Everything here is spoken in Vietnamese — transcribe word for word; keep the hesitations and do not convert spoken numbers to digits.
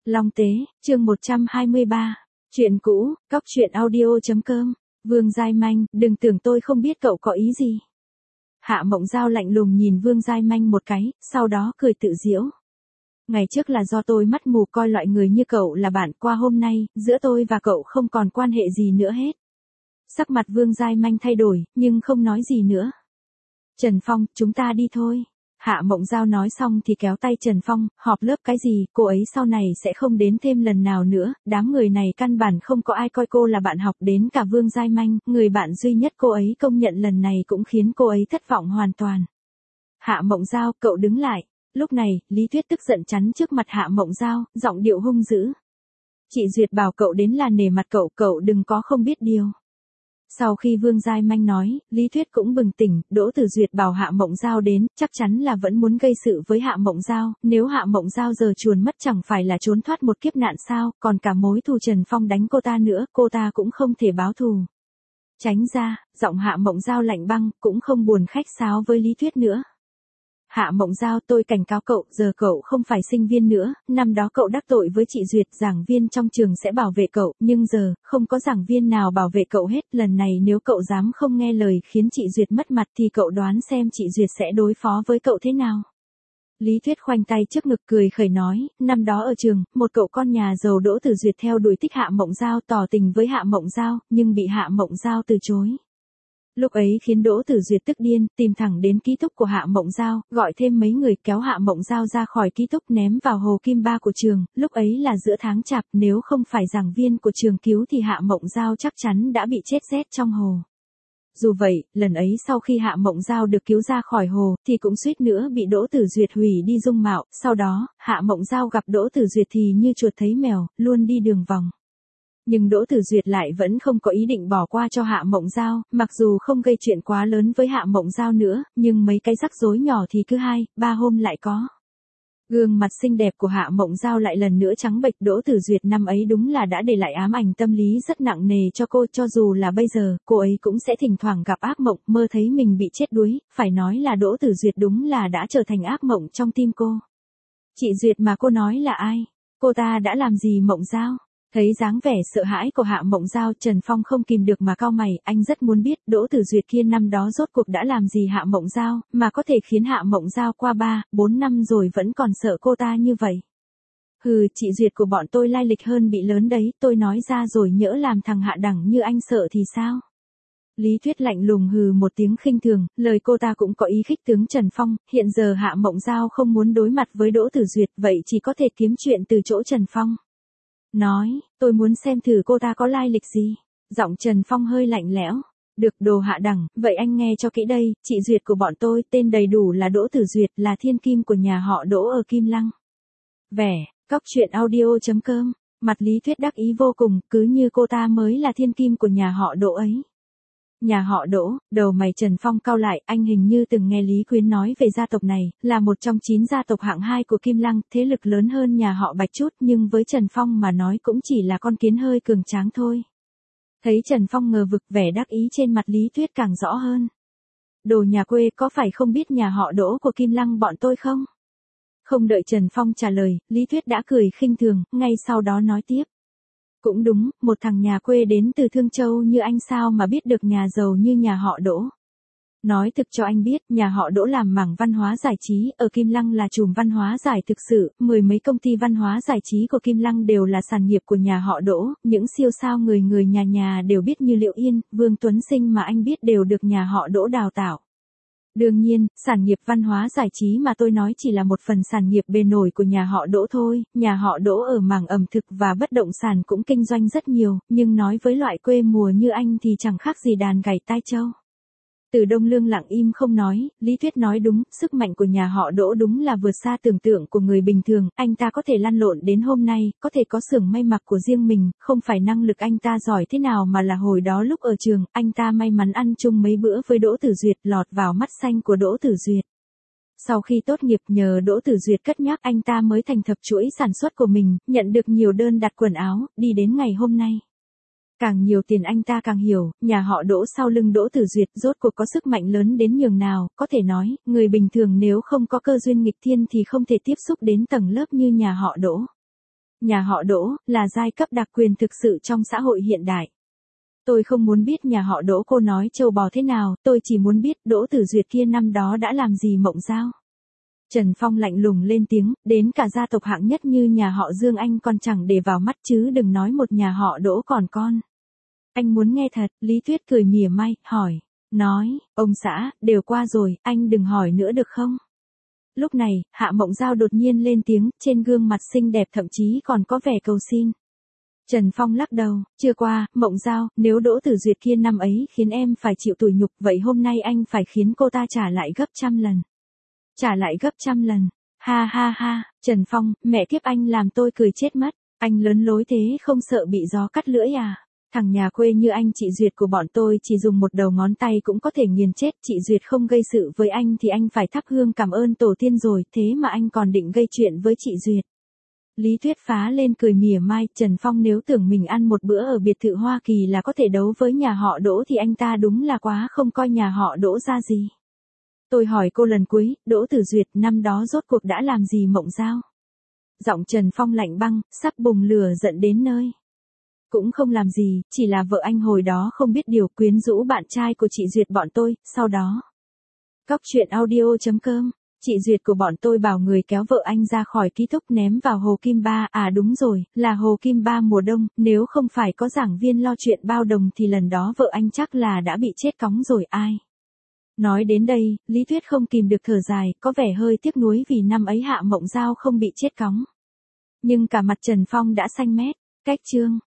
Long Tế, chương một trăm hai mươi ba. Chuyện cũ, cóc truyện audio.com. Vương Giai Manh, đừng tưởng tôi không biết cậu có ý gì. Hạ Mộng Giao lạnh lùng nhìn Vương Giai Manh một cái, sau đó cười tự giễu. Ngày trước là do tôi mắt mù coi loại người như cậu là bạn, qua hôm nay, giữa tôi và cậu không còn quan hệ gì nữa hết. Sắc mặt Vương Giai Manh thay đổi, nhưng không nói gì nữa. Trần Phong, chúng ta đi thôi. Hạ Mộng Giao nói xong thì kéo tay Trần Phong, họp lớp cái gì, cô ấy sau này sẽ không đến thêm lần nào nữa, đám người này căn bản không có ai coi cô là bạn học, đến cả Vương Giai Manh, người bạn duy nhất cô ấy công nhận lần này cũng khiến cô ấy thất vọng hoàn toàn. Hạ Mộng Giao, cậu đứng lại. Lúc này, Lý Tuyết tức giận chắn trước mặt Hạ Mộng Giao, giọng điệu hung dữ. Chị Duyệt bảo cậu đến là nể mặt cậu, cậu đừng có không biết điều. Sau khi Vương Giai Manh nói, Lý Tuyết cũng bừng tỉnh, Đỗ Tử Duyệt bảo Hạ Mộng Giao đến, chắc chắn là vẫn muốn gây sự với Hạ Mộng Giao, nếu Hạ Mộng Giao giờ chuồn mất chẳng phải là trốn thoát một kiếp nạn sao, còn cả mối thù Trần Phong đánh cô ta nữa, cô ta cũng không thể báo thù. Tránh ra, giọng Hạ Mộng Giao lạnh băng, cũng không buồn khách sáo với Lý Tuyết nữa. Hạ Mộng Giao, tôi cảnh cáo cậu, giờ cậu không phải sinh viên nữa, năm đó cậu đắc tội với chị Duyệt, giảng viên trong trường sẽ bảo vệ cậu, nhưng giờ, không có giảng viên nào bảo vệ cậu hết, lần này nếu cậu dám không nghe lời khiến chị Duyệt mất mặt thì cậu đoán xem chị Duyệt sẽ đối phó với cậu thế nào. Lý Tuyết khoanh tay trước ngực cười khẩy nói, năm đó ở trường, một cậu con nhà giàu Đỗ Tử Duyệt theo đuổi thích Hạ Mộng Giao, tỏ tình với Hạ Mộng Giao, nhưng bị Hạ Mộng Giao từ chối. Lúc ấy khiến Đỗ Tử Duyệt tức điên, tìm thẳng đến ký túc của Hạ Mộng Giao, gọi thêm mấy người kéo Hạ Mộng Giao ra khỏi ký túc ném vào hồ Kim Ba của trường, lúc ấy là giữa tháng Chạp, nếu không phải giảng viên của trường cứu thì Hạ Mộng Giao chắc chắn đã bị chết rét trong hồ. Dù vậy, lần ấy sau khi Hạ Mộng Giao được cứu ra khỏi hồ, thì cũng suýt nữa bị Đỗ Tử Duyệt hủy đi dung mạo, sau đó, Hạ Mộng Giao gặp Đỗ Tử Duyệt thì như chuột thấy mèo, luôn đi đường vòng. Nhưng Đỗ Tử Duyệt lại vẫn không có ý định bỏ qua cho Hạ Mộng Giao, mặc dù không gây chuyện quá lớn với Hạ Mộng Giao nữa, nhưng mấy cái rắc rối nhỏ thì cứ hai, ba hôm lại có. Gương mặt xinh đẹp của Hạ Mộng Giao lại lần nữa trắng bệch, Đỗ Tử Duyệt năm ấy đúng là đã để lại ám ảnh tâm lý rất nặng nề cho cô, cho dù là bây giờ, cô ấy cũng sẽ thỉnh thoảng gặp ác mộng, mơ thấy mình bị chết đuối, phải nói là Đỗ Tử Duyệt đúng là đã trở thành ác mộng trong tim cô. Chị Duyệt mà cô nói là ai? Cô ta đã làm gì Mộng Giao? Thấy dáng vẻ sợ hãi của Hạ Mộng Giao, Trần Phong không kìm được mà cau mày, anh rất muốn biết Đỗ Tử Duyệt kia năm đó rốt cuộc đã làm gì Hạ Mộng Giao, mà có thể khiến Hạ Mộng Giao qua ba, bốn năm rồi vẫn còn sợ cô ta như vậy. Hừ, chị Duyệt của bọn tôi lai lịch hơn bị lớn đấy, tôi nói ra rồi nhỡ làm thằng hạ đẳng như anh sợ thì sao? Lý Tuyết lạnh lùng hừ một tiếng khinh thường, lời cô ta cũng có ý khích tướng Trần Phong, hiện giờ Hạ Mộng Giao không muốn đối mặt với Đỗ Tử Duyệt, vậy chỉ có thể kiếm chuyện từ chỗ Trần Phong. Nói, tôi muốn xem thử cô ta có lai lịch gì. Giọng Trần Phong hơi lạnh lẽo. Được, đồ hạ đẳng, vậy anh nghe cho kỹ đây, chị Duyệt của bọn tôi, tên đầy đủ là Đỗ Tử Duyệt, là thiên kim của nhà họ Đỗ ở Kim Lăng. Vẻ, cóc truyện audio.com, mặt Lý Tuyết đắc ý vô cùng, cứ như cô ta mới là thiên kim của nhà họ Đỗ ấy. Nhà họ Đỗ, đầu mày Trần Phong cau lại, anh hình như từng nghe Lý Quyến nói về gia tộc này, là một trong chín gia tộc hạng hai của Kim Lăng, thế lực lớn hơn nhà họ Bạch chút, nhưng với Trần Phong mà nói cũng chỉ là con kiến hơi cường tráng thôi. Thấy Trần Phong ngờ vực, vẻ đắc ý trên mặt Lý Tuyết càng rõ hơn. Đồ nhà quê, có phải không biết nhà họ Đỗ của Kim Lăng bọn tôi không? Không đợi Trần Phong trả lời, Lý Tuyết đã cười khinh thường, ngay sau đó nói tiếp. Cũng đúng, một thằng nhà quê đến từ Thương Châu như anh sao mà biết được nhà giàu như nhà họ Đỗ. Nói thực cho anh biết, nhà họ Đỗ làm mảng văn hóa giải trí, ở Kim Lăng là chùm văn hóa giải thực sự, mười mấy công ty văn hóa giải trí của Kim Lăng đều là sản nghiệp của nhà họ Đỗ, những siêu sao người người nhà nhà đều biết như Liệu Yên, Vương Tuấn Sinh mà anh biết đều được nhà họ Đỗ đào tạo. Đương nhiên, sản nghiệp văn hóa giải trí mà tôi nói chỉ là một phần sản nghiệp bề nổi của nhà họ Đỗ thôi, nhà họ Đỗ ở mảng ẩm thực và bất động sản cũng kinh doanh rất nhiều, nhưng nói với loại quê mùa như anh thì chẳng khác gì đàn gảy tai trâu. Từ Đông Lương lặng im không nói, Lý Tuyết nói đúng, sức mạnh của nhà họ Đỗ đúng là vượt xa tưởng tượng của người bình thường, anh ta có thể lăn lộn đến hôm nay, có thể có xưởng may mặc của riêng mình, không phải năng lực anh ta giỏi thế nào mà là hồi đó lúc ở trường, anh ta may mắn ăn chung mấy bữa với Đỗ Tử Duyệt, lọt vào mắt xanh của Đỗ Tử Duyệt. Sau khi tốt nghiệp nhờ Đỗ Tử Duyệt cất nhắc anh ta mới thành thập chuỗi sản xuất của mình, nhận được nhiều đơn đặt quần áo, đi đến ngày hôm nay. Càng nhiều tiền anh ta càng hiểu, nhà họ Đỗ sau lưng Đỗ Tử Duyệt rốt cuộc có sức mạnh lớn đến nhường nào, có thể nói, người bình thường nếu không có cơ duyên nghịch thiên thì không thể tiếp xúc đến tầng lớp như nhà họ Đỗ. Nhà họ Đỗ là giai cấp đặc quyền thực sự trong xã hội hiện đại. Tôi không muốn biết nhà họ Đỗ cô nói trâu bò thế nào, tôi chỉ muốn biết Đỗ Tử Duyệt kia năm đó đã làm gì Mộng Giao. Trần Phong lạnh lùng lên tiếng, đến cả gia tộc hạng nhất như nhà họ Dương anh còn chẳng để vào mắt chứ đừng nói một nhà họ Đỗ còn con. Anh muốn nghe thật, Lý Tuyết cười mỉa mai, hỏi, nói, ông xã, đều qua rồi, anh đừng hỏi nữa được không? Lúc này, Hạ Mộng Giao đột nhiên lên tiếng, trên gương mặt xinh đẹp thậm chí còn có vẻ cầu xin. Trần Phong lắc đầu, chưa qua, Mộng Giao, nếu Đỗ Tử Duyệt kia năm ấy khiến em phải chịu tủi nhục, vậy hôm nay anh phải khiến cô ta trả lại gấp trăm lần. Trả lại gấp trăm lần. Ha ha ha, Trần Phong, mẹ kiếp anh làm tôi cười chết mất. Anh lớn lối thế không sợ bị gió cắt lưỡi à? Thằng nhà quê như anh chị Duyệt của bọn tôi chỉ dùng một đầu ngón tay cũng có thể nghiền chết. Chị Duyệt không gây sự với anh thì anh phải thắp hương cảm ơn tổ tiên rồi, thế mà anh còn định gây chuyện với chị Duyệt. Lý Tuyết phá lên cười mỉa mai, Trần Phong nếu tưởng mình ăn một bữa ở biệt thự Hoa Kỳ là có thể đấu với nhà họ Đỗ thì anh ta đúng là quá không coi nhà họ Đỗ ra gì. Tôi hỏi cô lần cuối, Đỗ Tử Duyệt năm đó rốt cuộc đã làm gì Mộng Giao? Giọng Trần Phong lạnh băng, sắp bùng lửa giận đến nơi. Cũng không làm gì, chỉ là vợ anh hồi đó không biết điều quyến rũ bạn trai của chị Duyệt bọn tôi, sau đó. Cóc truyện audio chấm com, chị Duyệt của bọn tôi bảo người kéo vợ anh ra khỏi ký túc ném vào hồ Kim Ba, à đúng rồi, là hồ Kim Ba mùa đông, nếu không phải có giảng viên lo chuyện bao đồng thì lần đó vợ anh chắc là đã bị chết cóng rồi ai. Nói đến đây, Lý Tuyết không kìm được thở dài, có vẻ hơi tiếc nuối vì năm ấy Hạ Mộng Giao không bị chết cóng. Nhưng cả mặt Trần Phong đã xanh mét, cách chương.